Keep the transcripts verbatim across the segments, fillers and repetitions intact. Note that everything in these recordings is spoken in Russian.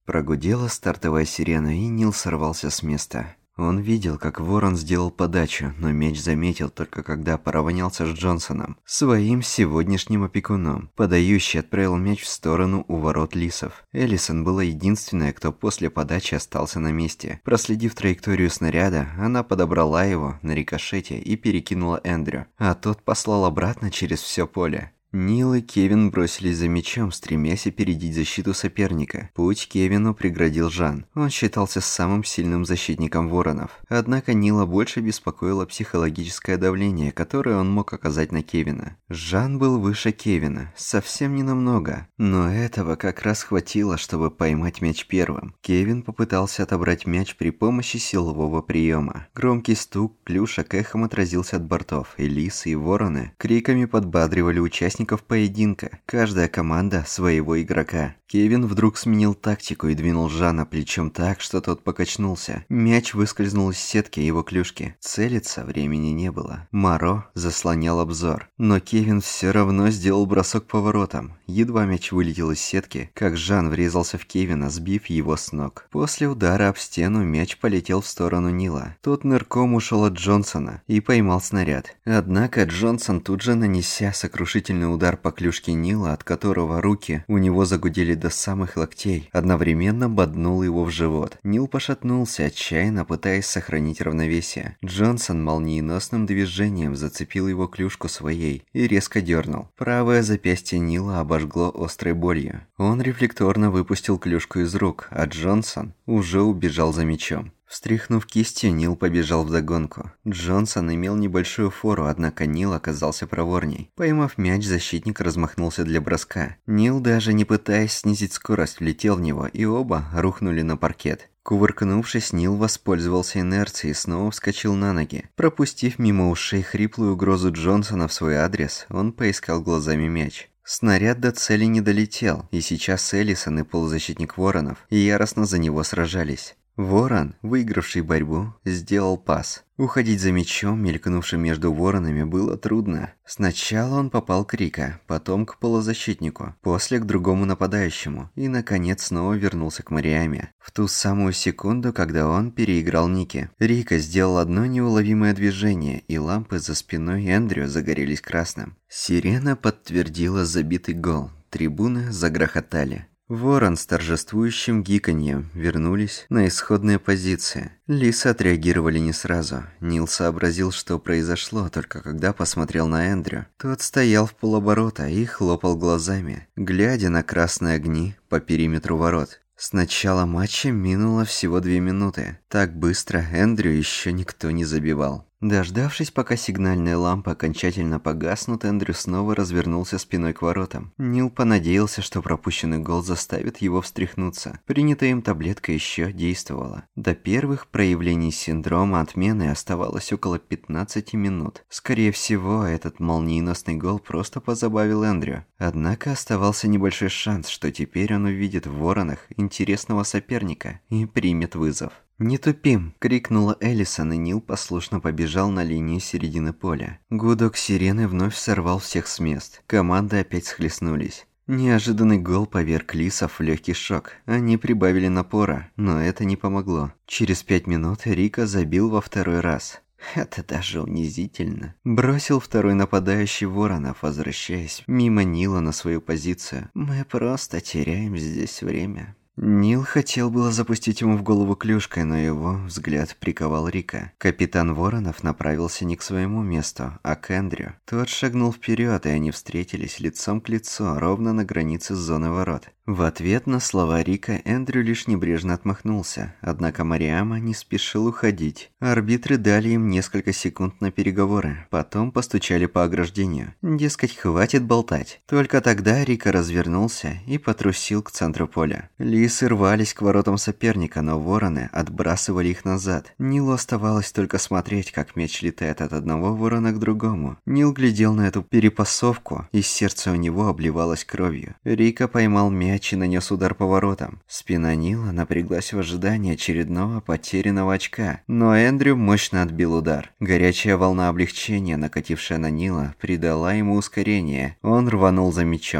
Прогудела стартовая сирена, и Нил сорвался с места. Он видел, как Ворон сделал подачу, но мяч заметил только когда поравнялся с Джонсоном, своим сегодняшним опекуном. Подающий отправил мяч в сторону у ворот Лисов. Эллисон была единственная, кто после подачи остался на месте. Проследив траекторию снаряда, она подобрала его на рикошете и перекинула Эндрю, а тот послал обратно через все поле. Нил и Кевин бросились за мячом, стремясь опередить защиту соперника. Путь Кевину преградил Жан. Он считался самым сильным защитником Воронов. Однако Нила больше беспокоило психологическое давление, которое он мог оказать на Кевина. Жан был выше Кевина, совсем не намного, но этого как раз хватило, чтобы поймать мяч первым. Кевин попытался отобрать мяч при помощи силового приема. Громкий стук клюшек эхом отразился от бортов, и Лисы и Вороны криками подбадривали участников поединка. Каждая команда своего игрока. Кевин вдруг сменил тактику и двинул Жана плечом так, что тот покачнулся. Мяч выскользнул из сетки его клюшки. Целиться времени не было. Моро заслонял обзор. Но Кевин все равно сделал бросок по воротам. Едва мяч вылетел из сетки, как Жан врезался в Кевина, сбив его с ног. После удара об стену мяч полетел в сторону Нила. Тот нырком ушел от Джонсона и поймал снаряд. Однако Джонсон, тут же нанеся сокрушительный удар по клюшке Нила, от которого руки у него загудели до самых локтей, одновременно боднул его в живот. Нил пошатнулся, отчаянно пытаясь сохранить равновесие. Джонсон молниеносным движением зацепил его клюшку своей и резко дернул. Правое запястье Нила обожгло острой болью. Он рефлекторно выпустил клюшку из рук, а Джонсон уже убежал за мячом. Встряхнув кистью, Нил побежал вдогонку. Джонсон имел небольшую фору, однако Нил оказался проворней. Поймав мяч, защитник размахнулся для броска. Нил, даже не пытаясь снизить скорость, влетел в него, и оба рухнули на паркет. Кувыркнувшись, Нил воспользовался инерцией и снова вскочил на ноги. Пропустив мимо ушей хриплую угрозу Джонсона в свой адрес, он поискал глазами мяч. Снаряд до цели не долетел, и сейчас Эллисон и полузащитник Воронов яростно за него сражались. Ворон, выигравший борьбу, сделал пас. Уходить за мячом, мелькнувшим между воронами, было трудно. Сначала он попал к Рика, потом к полузащитнику, после к другому нападающему и, наконец, снова вернулся к Мариаме. В ту самую секунду, когда он переиграл Ники, Рика сделал одно неуловимое движение, и лампы за спиной Эндрю загорелись красным. Сирена подтвердила забитый гол. Трибуны загрохотали. Ворон с торжествующим гиканьем вернулись на исходные позиции. Лисы отреагировали не сразу. Нил сообразил, что произошло, только когда посмотрел на Эндрю. Тот стоял в полоборота и хлопал глазами, глядя на красные огни по периметру ворот. С начала матча минуло всего две минуты. Так быстро Эндрю еще никто не забивал. Дождавшись, пока сигнальные лампы окончательно погаснут, Эндрю снова развернулся спиной к воротам. Нил понадеялся, что пропущенный гол заставит его встряхнуться. Принятая им таблетка еще действовала. До первых проявлений синдрома отмены оставалось около пятнадцати минут. Скорее всего, этот молниеносный гол просто позабавил Эндрю. Однако оставался небольшой шанс, что теперь он увидит в Воронах интересного соперника и примет вызов. «Не тупим!» – крикнула Эллисон, и Нил послушно побежал на линию середины поля. Гудок сирены вновь сорвал всех с мест. Команды опять схлестнулись. Неожиданный гол поверг Лисов в легкий шок. Они прибавили напора, но это не помогло. Через пять минут Рика забил во второй раз. Это даже унизительно. Бросил второй нападающий Воронов, возвращаясь мимо Нила на свою позицию. Мы просто теряем здесь время. Нил хотел было запустить ему в голову клюшкой, но его взгляд приковал Рика. Капитан Воронов направился не к своему месту, а к Эндрю. Тот шагнул вперед, и они встретились лицом к лицу, ровно на границе зоны ворот. В ответ на слова Рика Эндрю лишь небрежно отмахнулся, однако Мариама не спешил уходить. Арбитры дали им несколько секунд на переговоры, потом постучали по ограждению. Дескать, хватит болтать. Только тогда Рика развернулся и потрусил к центру поля. Лисы рвались к воротам соперника, но вороны отбрасывали их назад. Нилу оставалось только смотреть, как мяч летает от одного ворона к другому. Нил глядел на эту перепасовку, и сердце у него обливалось кровью. Рика поймал мяч и нанес удар по воротам. Спина Нила напряглась в ожидании очередного потерянного очка, но Эндрю мощно отбил удар. Горячая волна облегчения, накатившая на Нила, придала ему ускорение. Он рванул за мячом. В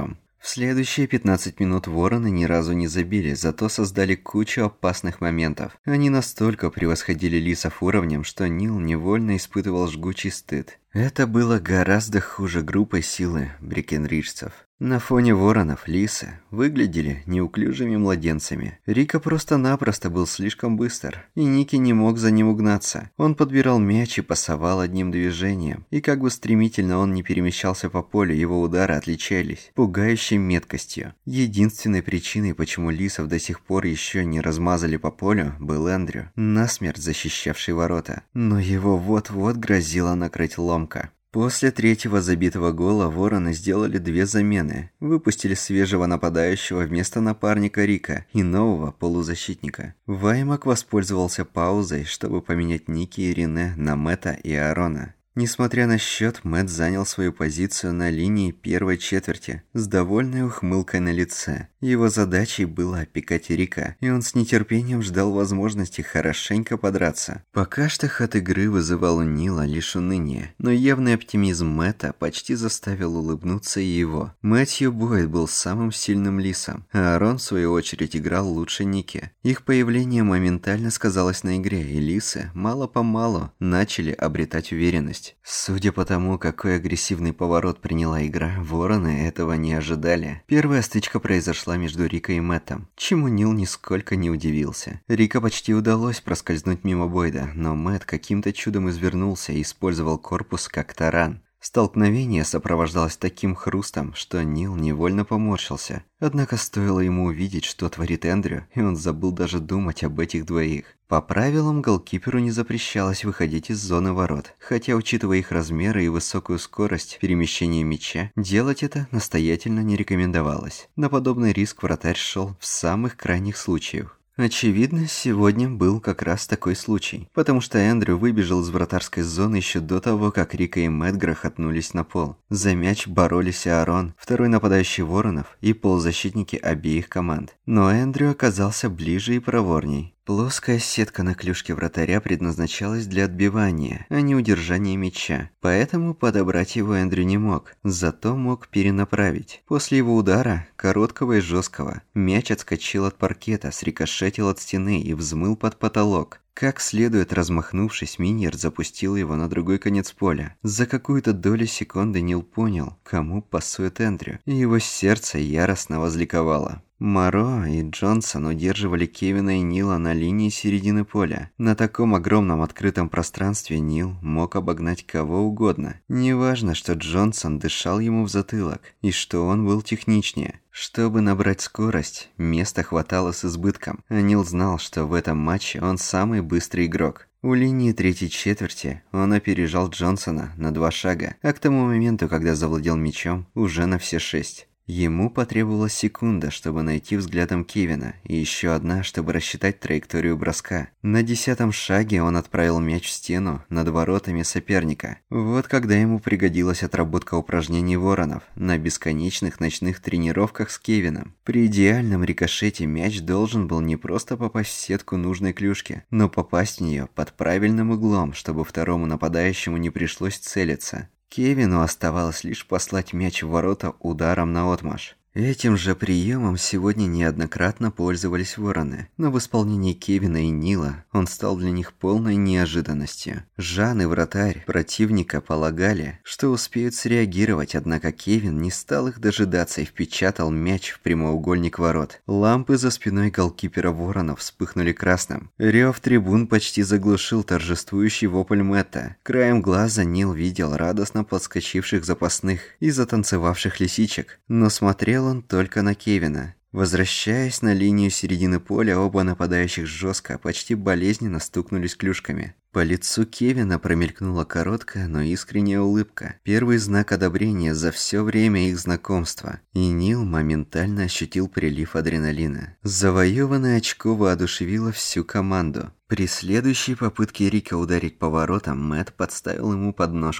В следующие пятнадцать минут вороны ни разу не забили, зато создали кучу опасных моментов. Они настолько превосходили лисов уровнем, что Нил невольно испытывал жгучий стыд. Это было гораздо хуже группы силы брекенриджцев. На фоне воронов лисы выглядели неуклюжими младенцами. Рика просто-напросто был слишком быстр, и Ники не мог за ним угнаться. Он подбирал мяч и пасовал одним движением, и как бы стремительно он ни перемещался по полю, его удары отличались пугающей меткостью. Единственной причиной, почему лисов до сих пор еще не размазали по полю, был Эндрю, насмерть защищавший ворота. Но его вот-вот грозило накрыть ломка. После третьего забитого гола вороны сделали две замены. Выпустили свежего нападающего вместо напарника Рика и нового полузащитника. Ваймак воспользовался паузой, чтобы поменять Ники и Рене на Мэтта и Аарона. Несмотря на счет, Мэтт занял свою позицию на линии первой четверти с довольной ухмылкой на лице. Его задачей было опекать Рика, и он с нетерпением ждал возможности хорошенько подраться. Пока что ход игры вызывал у Нила лишь уныние, но явный оптимизм Мэтта почти заставил улыбнуться и его. Мэтью Бойд был самым сильным лисом, а Аарон в свою очередь играл лучше Ники. Их появление моментально сказалось на игре, и лисы мало-помалу начали обретать уверенность. Судя по тому, какой агрессивный поворот приняла игра, вороны этого не ожидали. Первая стычка произошла между Рико и Мэттом, чему Нил нисколько не удивился. Рико почти удалось проскользнуть мимо Бойда, но Мэтт каким-то чудом извернулся и использовал корпус как таран. Столкновение сопровождалось таким хрустом, что Нил невольно поморщился. Однако стоило ему увидеть, что творит Эндрю, и он забыл даже думать об этих двоих. По правилам, голкиперу не запрещалось выходить из зоны ворот, хотя, учитывая их размеры и высокую скорость перемещения мяча, делать это настоятельно не рекомендовалось. На подобный риск вратарь шел в самых крайних случаях. Очевидно, сегодня был как раз такой случай, потому что Эндрю выбежал из вратарской зоны еще до того, как Рика и Мэтт грохотнулись на пол. За мяч боролись Аарон, второй нападающий Воронов и полузащитники обеих команд. Но Эндрю оказался ближе и проворней. Плоская сетка на клюшке вратаря предназначалась для отбивания, а не удержания мяча, поэтому подобрать его Эндрю не мог, зато мог перенаправить. После его удара, короткого и жесткого, мяч отскочил от паркета, срикошетил от стены и взмыл под потолок. Как следует размахнувшись, Миньер запустил его на другой конец поля. За какую-то долю секунды Нил понял, кому пасует Эндрю, и его сердце яростно возликовало. Моро и Джонсон удерживали Кевина и Нила на линии середины поля. На таком огромном открытом пространстве Нил мог обогнать кого угодно. Неважно, что Джонсон дышал ему в затылок, и что он был техничнее. Чтобы набрать скорость, места хватало с избытком, а Нил знал, что в этом матче он самый быстрый игрок. У линии третьей четверти он опережал Джонсона на два шага, а к тому моменту, когда завладел мячом, уже на все шесть. Ему потребовалась секунда, чтобы найти взглядом Кевина, и еще одна, чтобы рассчитать траекторию броска. На десятом шаге он отправил мяч в стену над воротами соперника. Вот когда ему пригодилась отработка упражнений воронов на бесконечных ночных тренировках с Кевином. При идеальном рикошете мяч должен был не просто попасть в сетку нужной клюшки, но попасть в нее под правильным углом, чтобы второму нападающему не пришлось целиться. Кевину оставалось лишь послать мяч в ворота ударом наотмашь. Этим же приемом сегодня неоднократно пользовались вороны, но в исполнении Кевина и Нила он стал для них полной неожиданностью. Жан и вратарь противника полагали, что успеют среагировать, однако Кевин не стал их дожидаться и впечатал мяч в прямоугольник ворот. Лампы за спиной голкипера воронов вспыхнули красным. Рев трибун почти заглушил торжествующий вопль Мэтта. Краем глаза Нил видел радостно подскочивших запасных и затанцевавших лисичек, но смотрел он только на Кевина. Возвращаясь на линию середины поля, оба нападающих жестко, почти болезненно стукнулись клюшками. По лицу Кевина промелькнула короткая, но искренняя улыбка. Первый знак одобрения за все время их знакомства. И Нил моментально ощутил прилив адреналина. Завоеванное очко воодушевило всю команду. При следующей попытке Рика ударить по воротам, Мэтт подставил ему подножку.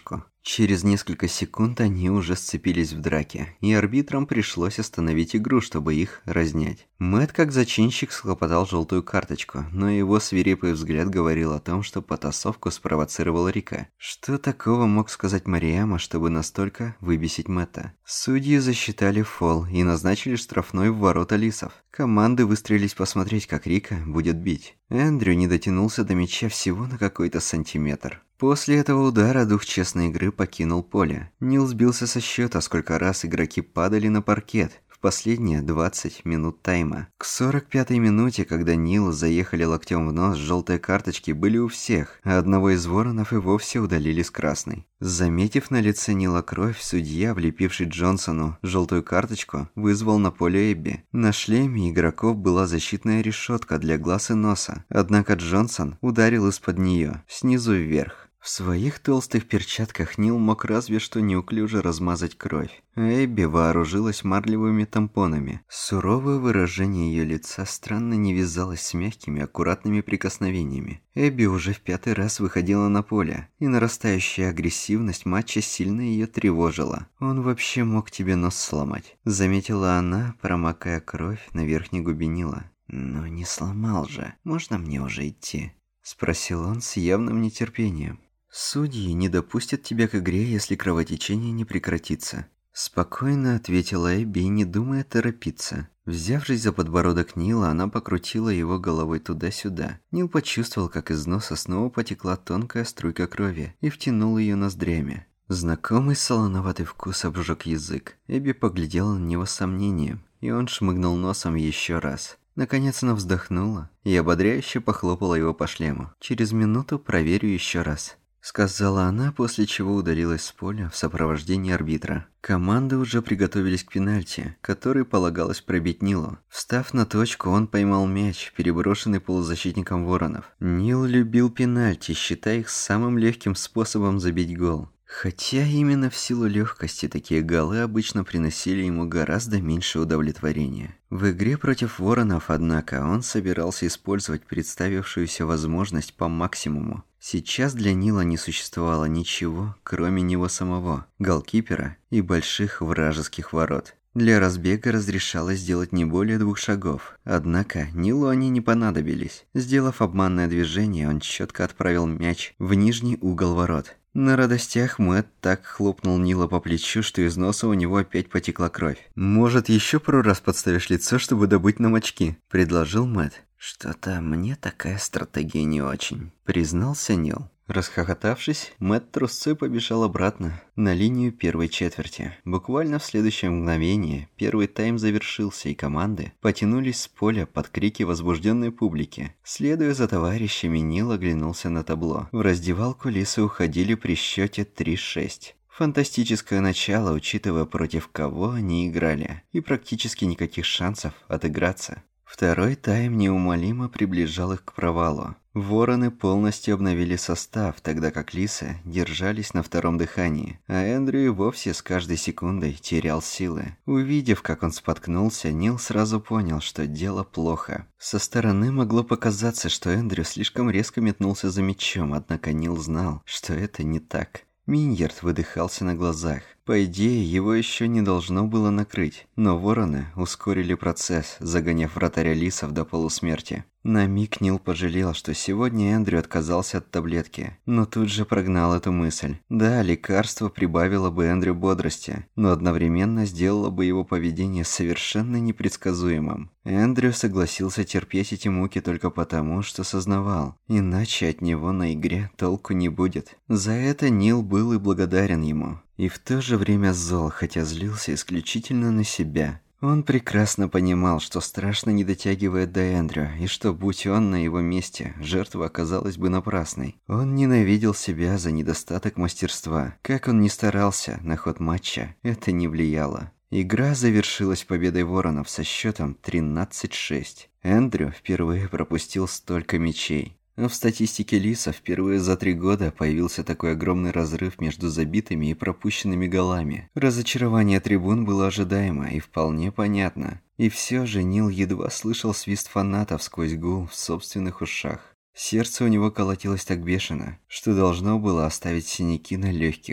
Через несколько секунд они уже сцепились в драке, и арбитрам пришлось остановить игру, чтобы их разнять. Мэтт, как зачинщик, схлопотал желтую карточку, но его свирепый взгляд говорил о том, что потасовку спровоцировал Рика. Что такого мог сказать Марияма, чтобы настолько выбесить Мэтта? Судьи засчитали фол и назначили штрафной в ворота лисов. Команды выстроились посмотреть, как Рика будет бить. Эндрю не дотянулся до мяча всего на какой-то сантиметр. После этого удара дух честной игры покинул поле. Нил сбился со счета, сколько раз игроки падали на паркет в последние двадцать минут тайма. К сорок пятой минуте, когда Нилу заехали локтем в нос, желтые карточки были у всех, а одного из воронов и вовсе удалили с красной. Заметив на лице Нила кровь, судья, влепивший Джонсону желтую карточку, вызвал на поле Эбби. На шлеме игроков была защитная решетка для глаз и носа, однако Джонсон ударил из-под нее, снизу вверх. В своих толстых перчатках Нил мог разве что неуклюже размазать кровь. Эбби вооружилась марлевыми тампонами. Суровое выражение ее лица странно не вязалось с мягкими, аккуратными прикосновениями. Эбби уже в пятый раз выходила на поле, и нарастающая агрессивность матча сильно ее тревожила. «Он вообще мог тебе нос сломать», — заметила она, промокая кровь на верхней губе Нила. «Ну не сломал же. Можно мне уже идти?» — спросил он с явным нетерпением. «Судьи не допустят тебя к игре, если кровотечение не прекратится», – спокойно ответила Эбби, не думая торопиться. Взявшись за подбородок Нила, она покрутила его головой туда-сюда. Нил почувствовал, как из носа снова потекла тонкая струйка крови, и втянул ее ноздрями. Знакомый солоноватый вкус обжег язык. Эбби поглядела на него с сомнением, и он шмыгнул носом еще раз. Наконец она вздохнула и ободряюще похлопала его по шлему. «Через минуту проверю еще раз», — сказала она, после чего удалилась с поля в сопровождении арбитра. Команды уже приготовились к пенальти, который полагалось пробить Нилу. Встав на точку, он поймал мяч, переброшенный полузащитником Воронов. Нил любил пенальти, считая их самым легким способом забить гол. Хотя именно в силу легкости такие голы обычно приносили ему гораздо меньше удовлетворения. В игре против Воронов, однако, он собирался использовать представившуюся возможность по максимуму. Сейчас для Нила не существовало ничего, кроме него самого, голкипера и больших вражеских ворот. Для разбега разрешалось сделать не более двух шагов, однако Нилу они не понадобились. Сделав обманное движение, он четко отправил мяч в нижний угол ворот. На радостях Мэтт так хлопнул Нила по плечу, что из носа у него опять потекла кровь. «Может, еще пару раз подставишь лицо, чтобы добыть нам очки?» – предложил Мэтт. «Что-то мне такая стратегия не очень», – признался Нил. Расхохотавшись, Мэтт трусцой побежал обратно на линию первой четверти. Буквально в следующее мгновение первый тайм завершился, и команды потянулись с поля под крики возбужденной публики. Следуя за товарищами, Нил оглянулся на табло. В раздевалку лисы уходили при счете три-шесть. Фантастическое начало, учитывая, против кого они играли, и практически никаких шансов отыграться. Второй тайм неумолимо приближал их к провалу. Вороны полностью обновили состав, тогда как лисы держались на втором дыхании, а Эндрю и вовсе с каждой секундой терял силы. Увидев, как он споткнулся, Нил сразу понял, что дело плохо. Со стороны могло показаться, что Эндрю слишком резко метнулся за мячом, однако Нил знал, что это не так. Миньярд выдыхался на глазах. По идее, его еще не должно было накрыть, но вороны ускорили процесс, загоняв вратаря лисов до полусмерти. На миг Нил пожалел, что сегодня Эндрю отказался от таблетки, но тут же прогнал эту мысль. Да, лекарство прибавило бы Эндрю бодрости, но одновременно сделало бы его поведение совершенно непредсказуемым. Эндрю согласился терпеть эти муки только потому, что сознавал, иначе от него на игре толку не будет. За это Нил был и благодарен ему. И в то же время зол, хотя злился исключительно на себя. Он прекрасно понимал, что страшно не дотягивает до Эндрю, и что, будь он на его месте, жертва оказалась бы напрасной. Он ненавидел себя за недостаток мастерства. Как он ни старался, на ход матча это не влияло. Игра завершилась победой воронов со счетом тринадцать шесть. Эндрю впервые пропустил столько мячей. А в статистике лисов впервые за три года появился такой огромный разрыв между забитыми и пропущенными голами. Разочарование трибун было ожидаемо и вполне понятно. И все же Нил едва слышал свист фанатов сквозь гул в собственных ушах. Сердце у него колотилось так бешено, что должно было оставить синяки на легких.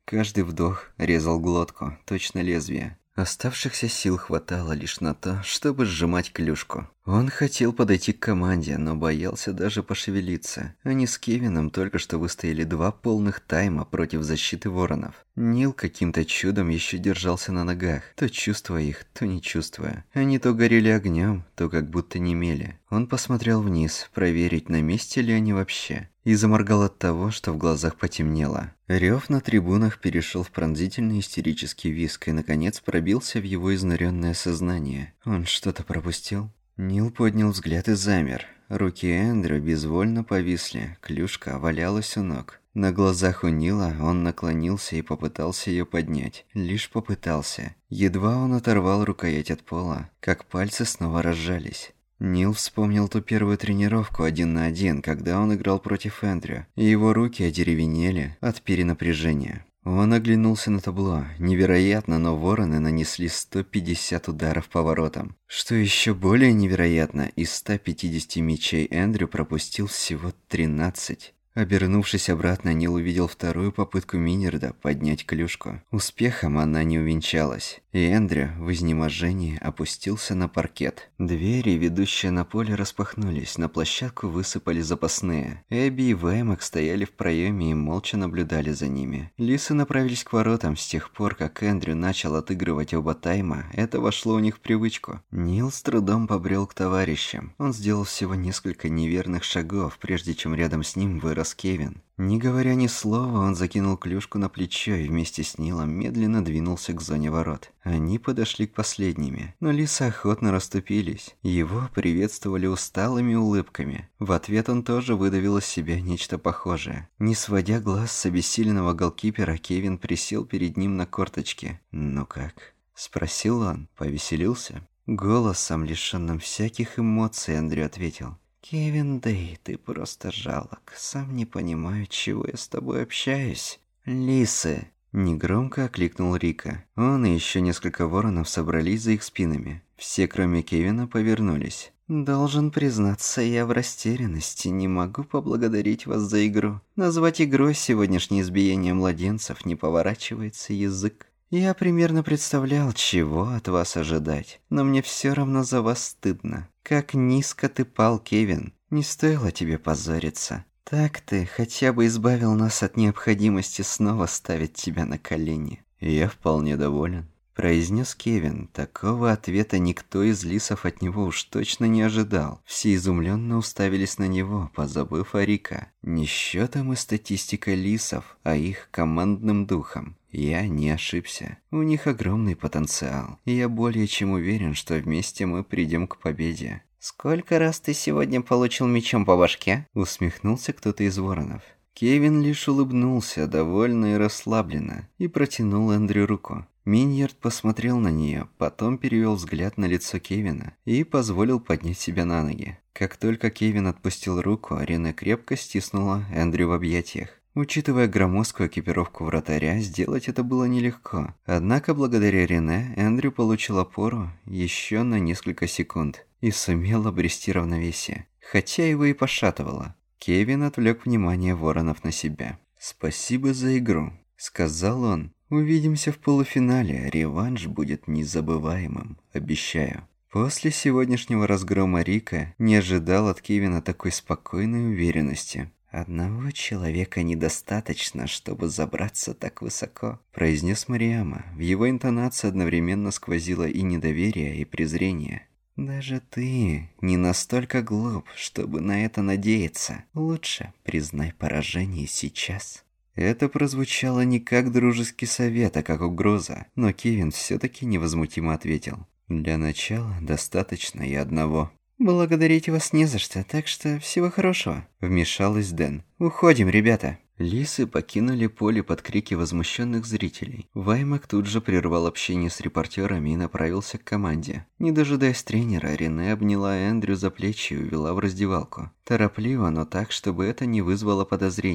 Каждый вдох резал глотку, точно лезвие. Оставшихся сил хватало лишь на то, чтобы сжимать клюшку. Он хотел подойти к команде, но боялся даже пошевелиться. Они с Кевином только что выстояли два полных тайма против защиты воронов. Нил каким-то чудом еще держался на ногах, то чувствуя их, то не чувствуя. Они то горели огнем, то как будто немели. Он посмотрел вниз, проверить, на месте ли они вообще. И заморгал от того, что в глазах потемнело. Рев на трибунах перешел в пронзительный истерический визг и, наконец, пробился в его изнуренное сознание. Он что-то пропустил? Нил поднял взгляд и замер. Руки Эндрю безвольно повисли, клюшка валялась у ног. На глазах у Нила он наклонился и попытался ее поднять. Лишь попытался. Едва он оторвал рукоять от пола, как пальцы снова разжались. Нил вспомнил ту первую тренировку один на один, когда он играл против Эндрю, и его руки одеревенели от перенапряжения. Он оглянулся на табло. Невероятно, но вороны нанесли сто пятьдесят ударов по воротам. Что еще более невероятно, из ста пятидесяти мячей Эндрю пропустил всего тринадцать. Обернувшись обратно, Нил увидел вторую попытку Минерда поднять клюшку. Успехом она не увенчалась, и Эндрю в изнеможении опустился на паркет. Двери, ведущие на поле, распахнулись, на площадку высыпали запасные. Эбби и Ваймак стояли в проеме и молча наблюдали за ними. Лисы направились к воротам. С тех пор, как Эндрю начал отыгрывать оба тайма, это вошло у них в привычку. Нил с трудом побрел к товарищам. Он сделал всего несколько неверных шагов, прежде чем рядом с ним вырос Кевин. Не говоря ни слова, он закинул клюшку на плечо и вместе с Нилом медленно двинулся к зоне ворот. Они подошли к последними, но лисы охотно расступились. Его приветствовали усталыми улыбками. В ответ он тоже выдавил из себя нечто похожее. Не сводя глаз с обессиленного голкипера, Кевин присел перед ним на корточки. «Ну как?» – спросил он. Повеселился? Голосом, лишенным всяких эмоций, Эндрю ответил: «Кевин Дэй, ты просто жалок. Сам не понимаю, чего я с тобой общаюсь». «Лисы!» – негромко окликнул Рика. Он и еще несколько воронов собрались за их спинами. Все, кроме Кевина, повернулись. «Должен признаться, я в растерянности. Не могу поблагодарить вас за игру. Назвать игрой сегодняшнее избиение младенцев не поворачивается язык. Я примерно представлял, чего от вас ожидать, но мне все равно за вас стыдно. Как низко ты пал, Кевин. Не стоило тебе позориться. Так ты хотя бы избавил нас от необходимости снова ставить тебя на колени». «Я вполне доволен», – произнес Кевин. Такого ответа никто из лисов от него уж точно не ожидал. Все изумленно уставились на него, позабыв о Рика. Не счетом и статистикой лисов, а их командным духом. Я не ошибся. У них огромный потенциал, и я более чем уверен, что вместе мы придем к победе. «Сколько раз ты сегодня получил мечом по башке?» – усмехнулся кто-то из воронов. Кевин лишь улыбнулся, довольно и расслабленно, и протянул Эндрю руку. Миньярд посмотрел на нее, потом перевел взгляд на лицо Кевина и позволил поднять себя на ноги. Как только Кевин отпустил руку, Рене крепко стиснула Эндрю в объятиях. Учитывая громоздкую экипировку вратаря, сделать это было нелегко. Однако благодаря Рене Эндрю получил опору еще на несколько секунд и сумел обрести равновесие, хотя его и пошатывало. Кевин отвлек внимание воронов на себя. «Спасибо за игру», — сказал он. «Увидимся в полуфинале, реванш будет незабываемым, обещаю». После сегодняшнего разгрома Рика не ожидал от Кевина такой спокойной уверенности. «Одного человека недостаточно, чтобы забраться так высоко», – произнес Мариама. В его интонации одновременно сквозило и недоверие, и презрение. «Даже ты не настолько глуп, чтобы на это надеяться. Лучше признай поражение сейчас». Это прозвучало не как дружеский совет, а как угроза, но Кевин все-таки невозмутимо ответил: «Для начала достаточно и одного». «Благодарить вас не за что, так что всего хорошего», – вмешалась Дэн. «Уходим, ребята». Лисы покинули поле под крики возмущенных зрителей. Ваймак тут же прервал общение с репортерами и направился к команде. Не дожидаясь тренера, Рене обняла Эндрю за плечи и увела в раздевалку. Торопливо, но так, чтобы это не вызвало подозрений.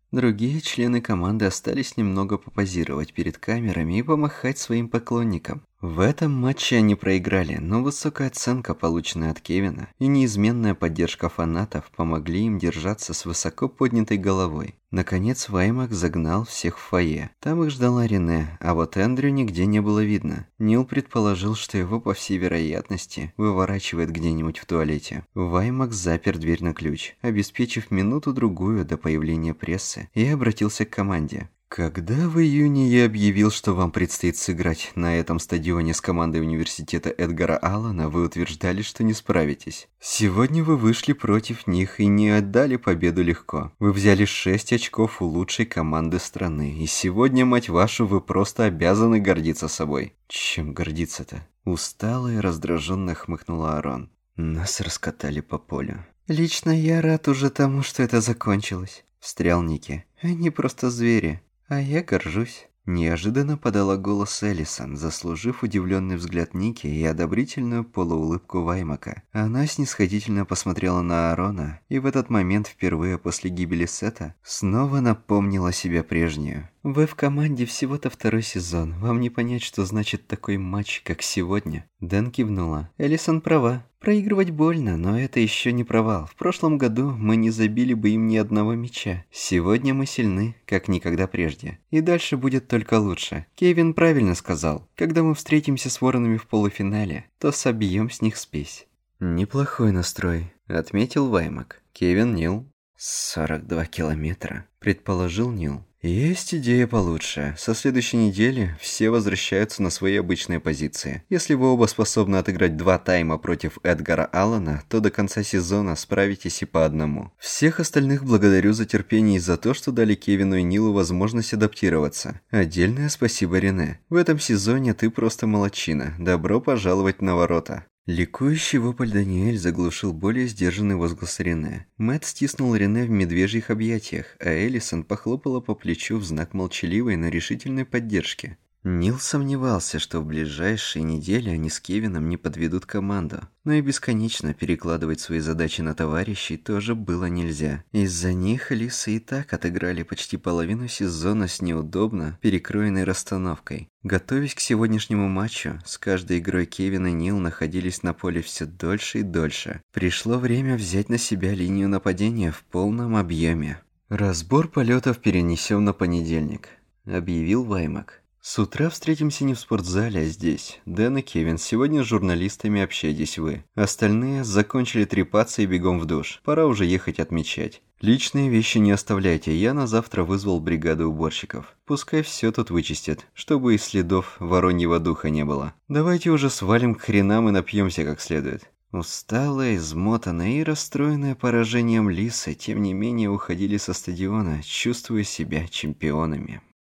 Другие члены команды остались немного попозировать перед камерами и помахать своим поклонникам. В этом матче они проиграли, но высокая оценка, полученная от Кевина, и неизменная поддержка фанатов помогли им держаться с высоко поднятой головой. Наконец Ваймак загнал всех в фойе. Там их ждала Рене, а вот Эндрю нигде не было видно. Нил предположил, что его, по всей вероятности, выворачивает где-нибудь в туалете. Ваймак запер дверь на ключ, обеспечив минуту-другую до появления прессы, и обратился к команде. Когда в июне я объявил, что вам предстоит сыграть на этом стадионе с командой университета Эдгара Аллана, вы утверждали, что не справитесь. Сегодня вы вышли против них и не отдали победу легко. Вы взяли шесть очков у лучшей команды страны, и сегодня, мать вашу, вы просто обязаны гордиться собой. Чем гордиться-то? Устало и раздраженно хмыкнула Арон. Нас раскатали по полю. Лично я рад уже тому, что это закончилось, встрял Ники. Они просто звери. «А я горжусь», – неожиданно подала голос Элисон, заслужив удивленный взгляд Ники и одобрительную полуулыбку Ваймака. Она снисходительно посмотрела на Аарона, и в этот момент впервые после гибели Сета снова напомнила себя прежнюю. «Вы в команде всего-то второй сезон, вам не понять, что значит такой матч, как сегодня». Дэн кивнула. Элисон права. Проигрывать больно, но это еще не провал. В прошлом году мы не забили бы им ни одного мяча. Сегодня мы сильны, как никогда прежде. И дальше будет только лучше. Кевин правильно сказал. Когда мы встретимся с Воронами в полуфинале, то собьем с них спесь. «Неплохой настрой», — отметил Ваймак. Кевин Нил. «сорок два километра», — предположил Нил. «Есть идея получше. Со следующей недели все возвращаются на свои обычные позиции. Если вы оба способны отыграть два тайма против Эдгара Аллана, то до конца сезона справитесь и по одному. Всех остальных благодарю за терпение и за то, что дали Кевину и Нилу возможность адаптироваться. Отдельное спасибо, Рене. В этом сезоне ты просто молодчина. Добро пожаловать на ворота». Ликующий вопль Даниэль заглушил более сдержанный возглас Рене. Мэтт стиснул Рене в медвежьих объятиях, а Элисон похлопала по плечу в знак молчаливой, но решительной поддержки. Нил сомневался, что в ближайшие недели они с Кевином не подведут команду, но и бесконечно перекладывать свои задачи на товарищей тоже было нельзя. Из-за них Лисы и так отыграли почти половину сезона с неудобно перекроенной расстановкой. Готовясь к сегодняшнему матчу, с каждой игрой Кевин и Нил находились на поле все дольше и дольше. Пришло время взять на себя линию нападения в полном объеме. «Разбор полетов перенесем на понедельник», — объявил Ваймак. «С утра встретимся не в спортзале, а здесь. Дэн и Кевин, сегодня с журналистами общайтесь вы. Остальные закончили трепаться и бегом в душ. Пора уже ехать отмечать. Личные вещи не оставляйте, я на завтра вызвал бригаду уборщиков. Пускай все тут вычистят, чтобы и следов вороньего духа не было. Давайте уже свалим к хренам и напьемся как следует». Усталая, измотанная и расстроенная поражением Лисы, тем не менее уходили со стадиона, чувствуя себя чемпионами.